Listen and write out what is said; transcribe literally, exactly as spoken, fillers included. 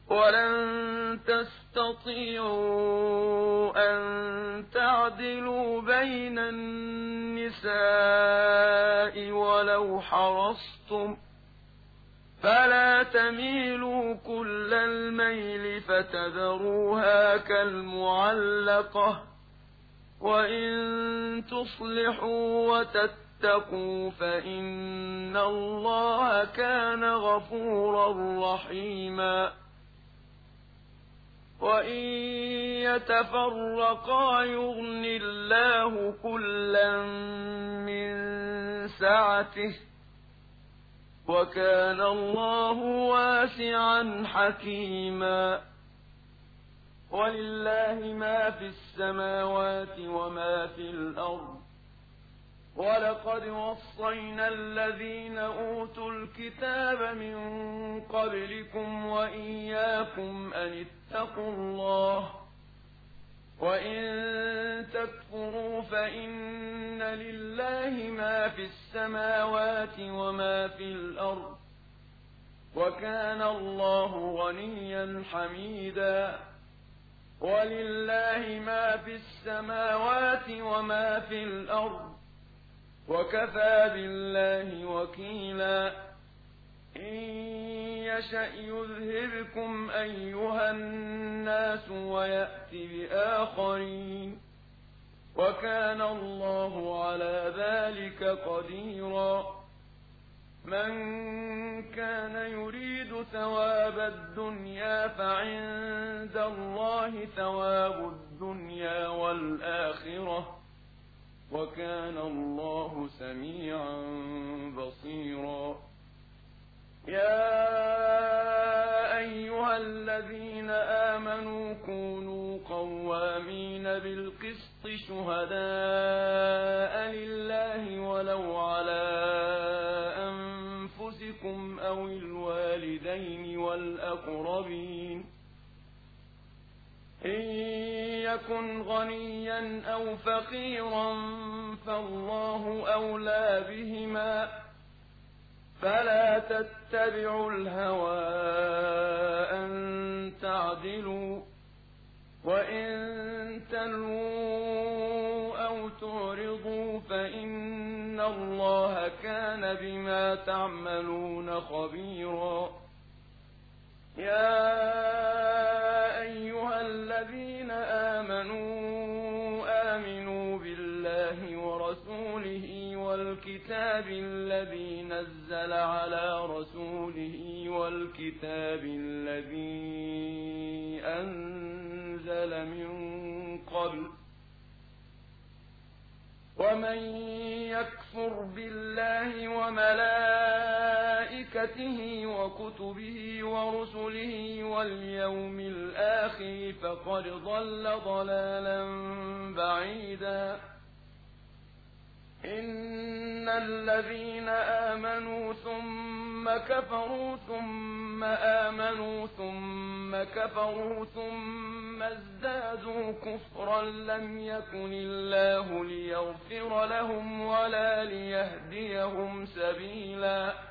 ولن تستطيعوا أن تعدلوا بين النساء ولو حرصتم، فلا تميلوا كل الميل فتذروها كالمعلقة، وإن تصلحوا وتتقوا فإن الله كان غفورا رحيما. وإن يتفرقا يغن الله كلا من سعته، وكان الله واسعا حكيما. ولله ما في السماوات وما في الأرض، ولقد وصينا الذين أوتوا الكتاب من قبلكم وإياكم أن اتقوا الله، وإن تكفروا فإن لله ما في السماوات وما في الأرض، وكان الله غنيا حميدا. ولله ما في السماوات وما في الأرض، وكفى بالله وكيلا. إن يشأ يذهبكم أيها الناس ويأت بآخرين، وكان الله على ذلك قديرا. من كان يريد ثواب الدنيا فعند الله ثواب الدنيا والآخرة، وكان الله سميعا بصيرا. يا أيها الذين آمنوا كونوا قوامين بالقسط شهداء لله ولو على أنفسكم أو الوالدين والأقربين، إن يكن غنيا أو فقيرا فالله أولى بهما، فلا تتبعوا الهوى أن تعدلوا، وإن تلووا أو تعرضوا فإن الله كان بما تعملون خبيرا. يا أيها الذين آمنوا آمنوا بالله ورسوله والكتاب الذي نزل على رسوله والكتاب الذي أنزل من قبل، ومن يكفر بالله وملائكته وكتبه ورسله واليوم الآخر فقد ضل ضلالا بعيدا. إن الذين آمنوا ثم كفروا ثم آمنوا ثم كفروا ثم ازدادوا كفرا لم يكن الله ليغفر لهم ولا ليهديهم سبيلا.